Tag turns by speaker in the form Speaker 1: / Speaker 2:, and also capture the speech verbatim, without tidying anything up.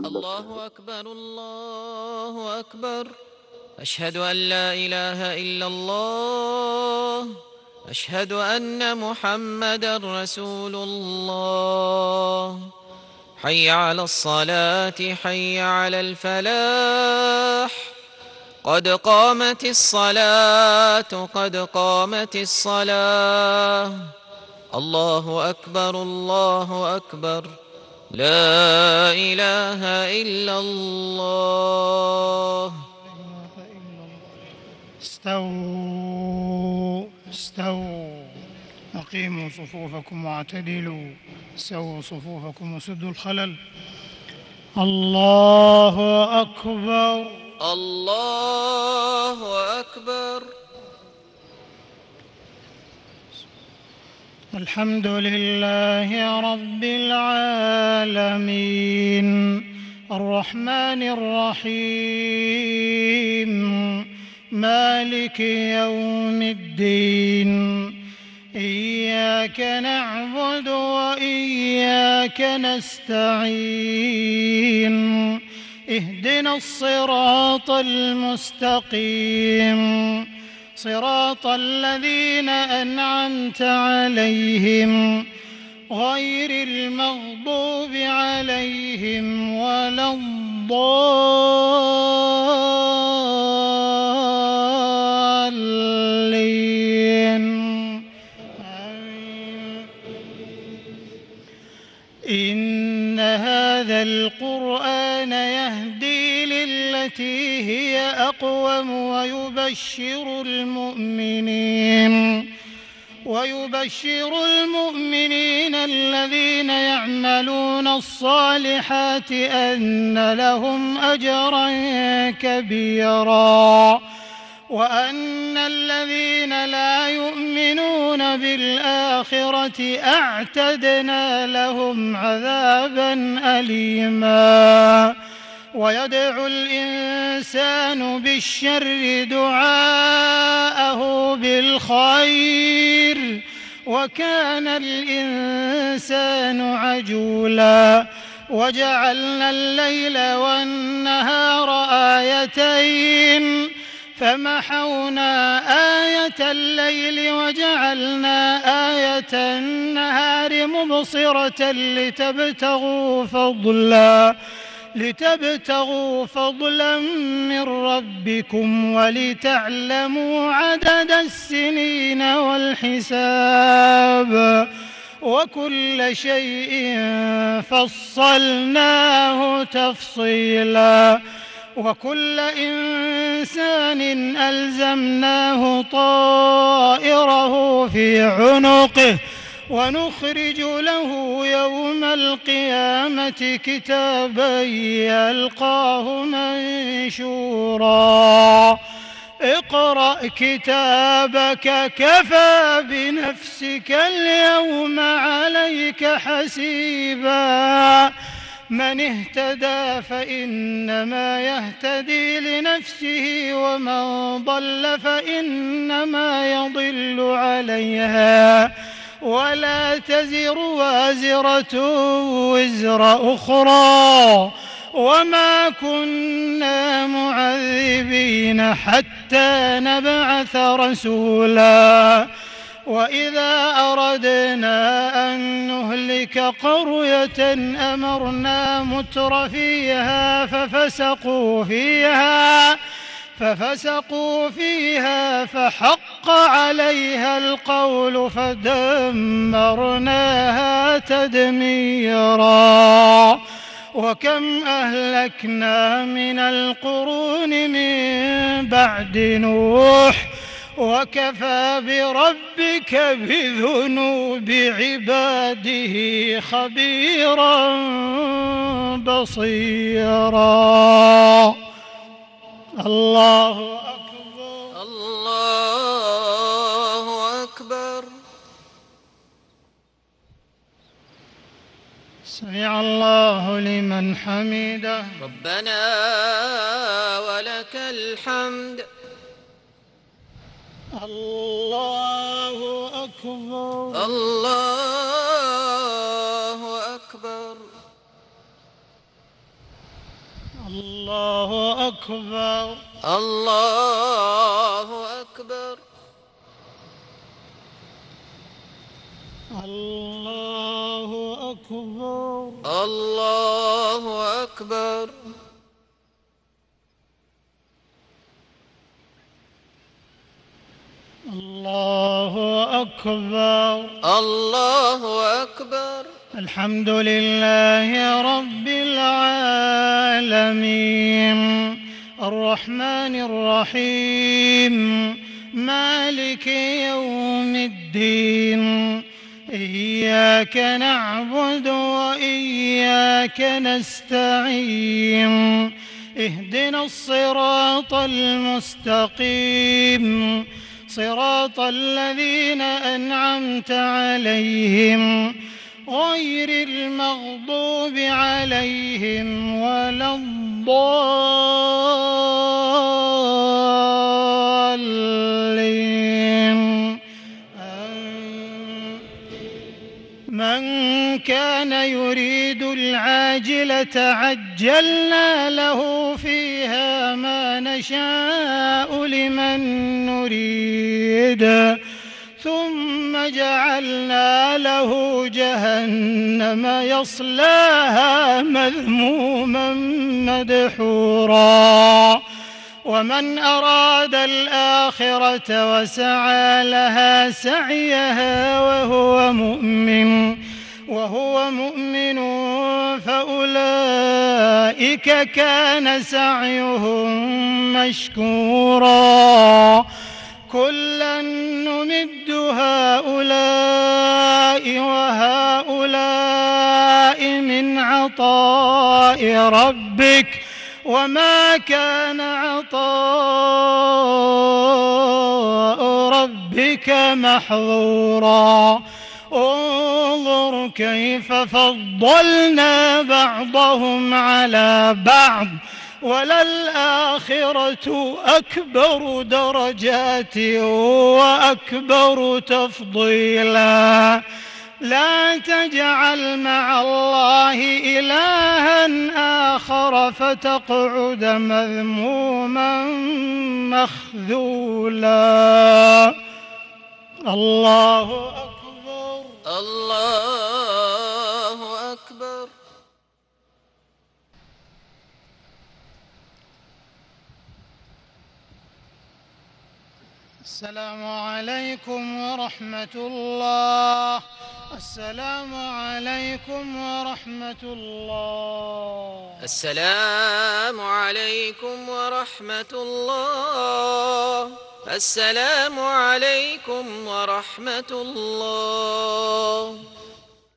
Speaker 1: الله أكبر الله أكبر. أشهد أن لا إله إلا الله. أشهد أن محمدا رسول الله. حي على الصلاة حي على الفلاح. قد قامت الصلاة قد قامت الصلاة. الله أكبر الله أكبر. لا إله إلا الله.
Speaker 2: استووا استووا أقيموا صفوفكم واعتدلوا. سووا صفوفكم وسدوا الخلل. الله أكبر
Speaker 1: الله أكبر.
Speaker 2: الحمد لله رب العالمين الرحمن الرحيم مالك يوم الدين. إياك نعبد وإياك نستعين. اهدنا الصراط المستقيم صراط الذين أنعمت عليهم غير المغضوب عليهم ولا الضالين. إن هذا القرآن يهدي للتي هي أقوم ويبشر المؤمنين ويبشر المؤمنين الذين يعملون الصالحات أن لهم أجرا كبيرا وأن الذين لا يؤمنون بالآخرة أعتدنا لهم عذابا أليما. ويدعو الإنسان بالشر دعاءه بالخير وكان الإنسان عجولا. وجعلنا الليل والنهار آيتين فمحونا آية الليل وجعلنا آية النهار مبصرة لتبتغوا فضلا لتبتغوا فضلا من ربكم ولتعلموا عدد السنين والحساب وكل شيء فصلناه تفصيلا. وكل إنسان ألزمناه طائره في عنقه ونخرج له يوم القيامة كتابا يلقاه منشورا. اقرأ كتابك كفى بنفسك اليوم عليك حسيبا. من اهتدى فإنما يهتدي لنفسه ومن ضل فإنما يضل عليها ولا تزر وازرة وزر أخرى وما كنا معذبين حتى نبعث رسولا. وإذا أردنا أن نهلك قرية أمرنا متر فيها ففسقوا فيها ففسقوا فيها فحق عليها القول فدمرناها تدميرا. وكم أهلكنا من القرون من بعد نوح وكفى بربك بذنوب عباده خبيرا بصيرا. الله أكبر
Speaker 1: الله أكبر.
Speaker 2: سمع الله لمن حمده.
Speaker 1: ربنا ولك الحمد.
Speaker 2: الله أكبر
Speaker 1: الله أكبر.
Speaker 2: الله أكبر.
Speaker 1: الله أكبر.
Speaker 2: الله أكبر.
Speaker 1: الله أكبر.
Speaker 2: الله أكبر.
Speaker 1: الله أكبر.
Speaker 2: الحمد لله رب العالمين الرحمن الرحيم مالك يوم الدين إياك نعبد وإياك نستعين اهدنا الصراط المستقيم صراط الذين أنعمت عليهم غير المغضوب عليهم ولا الضالين. من كان يريد العاجلة عجلنا له فيها ما نشاء لمن نريد ثم جعلنا له جهنم يصلاها مذموما مدحورا. ومن أراد الآخرة وسعى لها سعيها وهو مؤمن وهو مؤمن فأولئك كان سعيهم مشكورا. كلا نمد هؤلاء وهؤلاء من عطاء ربك وما كان عطاء ربك محظورا. انظر كيف فضلنا بعضهم على بعض وللآخرة أكبر درجات وأكبر تفضيلا. لا تجعل مع الله إلها آخر فتقعد مذموما مخذولا. الله أكبر.
Speaker 1: الله أكبر.
Speaker 2: السلام عليكم ورحمة الله. السلام عليكم ورحمة الله.
Speaker 1: السلام عليكم ورحمة الله. السلام عليكم ورحمة الله.